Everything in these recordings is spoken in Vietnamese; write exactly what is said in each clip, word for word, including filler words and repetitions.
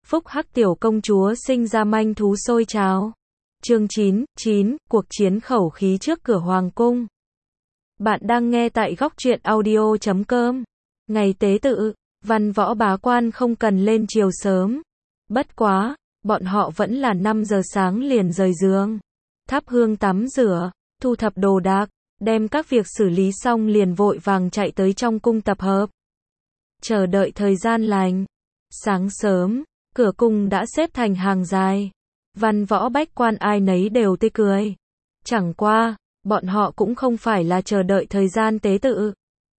Phúc Hắc tiểu công chúa sinh ra manh thú sôi trào. Chương chín, chín, cuộc chiến khẩu khí trước cửa hoàng cung. Bạn đang nghe tại góc truyện audio chấm com. Ngày tế tự, văn võ bá quan không cần lên chiều sớm. Bất quá, bọn họ vẫn là năm giờ sáng liền rời giường. Thắp hương tắm rửa, thu thập đồ đạc, đem các việc xử lý xong liền vội vàng chạy tới trong cung tập hợp. Chờ đợi thời gian lành. Sáng sớm, cửa cung đã xếp thành hàng dài. Văn võ bách quan ai nấy đều tươi cười. Chẳng qua, bọn họ cũng không phải là chờ đợi thời gian tế tự,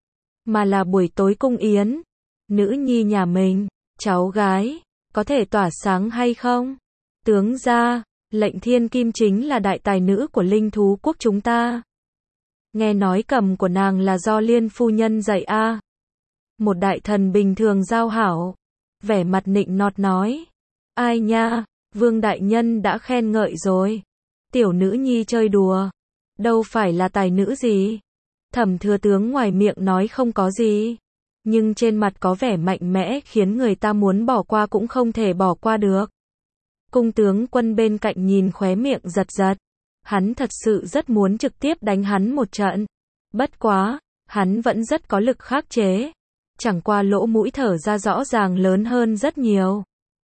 mà là buổi tối cung yến. Nữ nhi nhà mình, cháu gái, có thể tỏa sáng hay không? Tướng gia, Lệnh Thiên Kim chính là đại tài nữ của linh thú quốc chúng ta. Nghe nói cầm của nàng là do Liên phu nhân dạy a. À. Một đại thần bình thường giao hảo, vẻ mặt nịnh nọt nói. Ai nha, Vương đại nhân đã khen ngợi rồi. Tiểu nữ nhi chơi đùa, đâu phải là tài nữ gì. Thẩm thừa tướng ngoài miệng nói không có gì, nhưng trên mặt có vẻ mạnh mẽ khiến người ta muốn bỏ qua cũng không thể bỏ qua được. Cung tướng quân bên cạnh nhìn khóe miệng giật giật. Hắn thật sự rất muốn trực tiếp đánh hắn một trận. Bất quá, hắn vẫn rất có lực khắc chế. Chẳng qua lỗ mũi thở ra rõ ràng lớn hơn rất nhiều.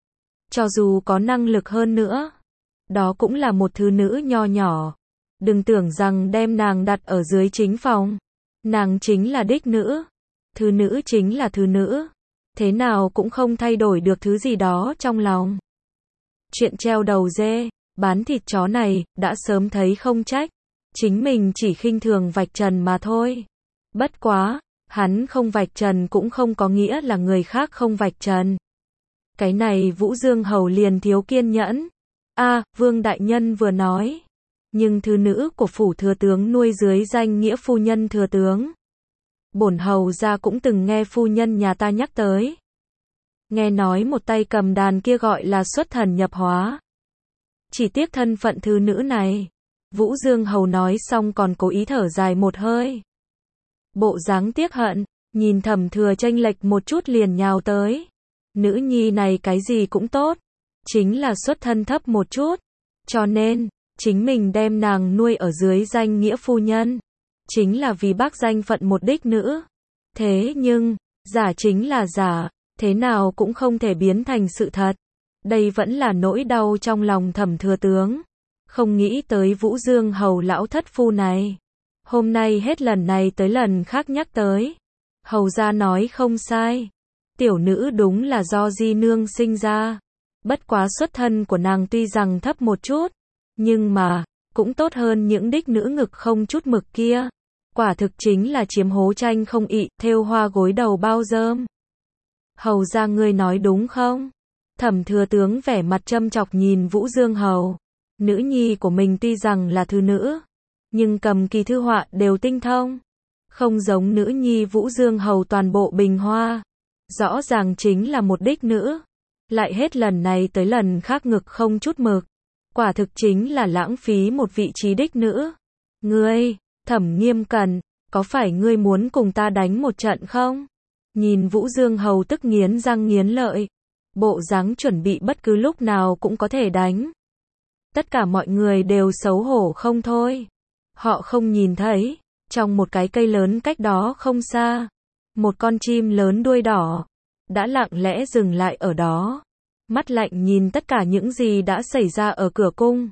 Cho dù có năng lực hơn nữa, đó cũng là một thứ nữ nho nhỏ. Đừng tưởng rằng đem nàng đặt ở dưới chính phòng. Nàng chính là đích nữ. Thứ nữ chính là thứ nữ. Thế nào cũng không thay đổi được thứ gì đó trong lòng. Chuyện treo đầu dê, bán thịt chó này, đã sớm thấy không trách. Chính mình chỉ khinh thường vạch trần mà thôi. Bất quá, hắn không vạch trần cũng không có nghĩa là người khác không vạch trần. Cái này Vũ Dương Hầu liền thiếu kiên nhẫn. A, à, Vương đại nhân vừa nói. Nhưng thứ nữ của phủ thừa tướng nuôi dưới danh nghĩa phu nhân thừa tướng. Bổn hầu gia cũng từng nghe phu nhân nhà ta nhắc tới. Nghe nói một tay cầm đàn kia gọi là xuất thần nhập hóa. Chỉ tiếc thân phận thứ nữ này. Vũ Dương Hầu nói xong còn cố ý thở dài một hơi. Bộ dáng tiếc hận, nhìn Thẩm Thừa chênh lệch một chút liền nhào tới. Nữ nhi này cái gì cũng tốt, chính là xuất thân thấp một chút. Cho nên, chính mình đem nàng nuôi ở dưới danh nghĩa phu nhân. Chính là vì bác danh phận một đích nữ. Thế nhưng, giả chính là giả, thế nào cũng không thể biến thành sự thật. Đây vẫn là nỗi đau trong lòng Thẩm Thừa tướng. Không nghĩ tới Vũ Dương Hầu lão thất phu này. Hôm nay hết lần này tới lần khác nhắc tới. Hầu gia nói không sai. Tiểu nữ đúng là do di nương sinh ra. Bất quá xuất thân của nàng tuy rằng thấp một chút, nhưng mà, cũng tốt hơn những đích nữ ngực không chút mực kia. Quả thực chính là chiếm hố tranh không ị, thêu hoa gối đầu bao rơm. Hầu gia ngươi nói đúng không? Thẩm Thừa tướng vẻ mặt châm chọc nhìn Vũ Dương Hầu. Nữ nhi của mình tuy rằng là thứ nữ, nhưng cầm kỳ thư họa đều tinh thông. Không giống nữ nhi Vũ Dương Hầu toàn bộ bình hoa. Rõ ràng chính là một đích nữ. Lại hết lần này tới lần khác ngực không chút mực. Quả thực chính là lãng phí một vị trí đích nữ. Ngươi, Thẩm Nghiêm Cẩn, có phải ngươi muốn cùng ta đánh một trận không? Nhìn Vũ Dương Hầu tức nghiến răng nghiến lợi. Bộ dáng chuẩn bị bất cứ lúc nào cũng có thể đánh. Tất cả mọi người đều xấu hổ không thôi. Họ không nhìn thấy, trong một cái cây lớn cách đó không xa, một con chim lớn đuôi đỏ, đã lặng lẽ dừng lại ở đó. Mắt lạnh nhìn tất cả những gì đã xảy ra ở cửa cung.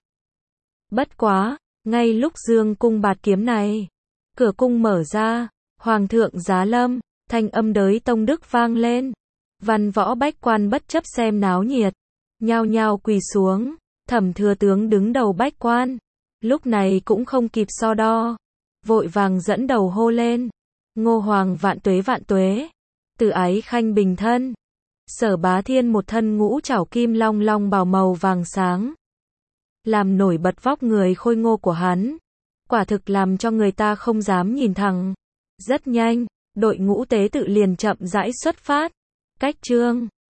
Bất quá, ngay lúc dương cung bạt kiếm này, cửa cung mở ra, Hoàng thượng giá lâm, thanh âm đới tông đức vang lên. Văn võ bách quan bất chấp xem náo nhiệt, nhao nhao quỳ xuống. Thẩm Thừa tướng đứng đầu bách quan, lúc này cũng không kịp so đo, vội vàng dẫn đầu hô lên. Ngô Hoàng vạn tuế vạn tuế, Từ Ái Khanh bình thân. Sở Bá Thiên một thân ngũ trảo kim long long bào màu vàng sáng, làm nổi bật vóc người khôi ngô của hắn, quả thực làm cho người ta không dám nhìn thẳng. Rất nhanh, đội ngũ tế tự liền chậm rãi xuất phát. Cách chương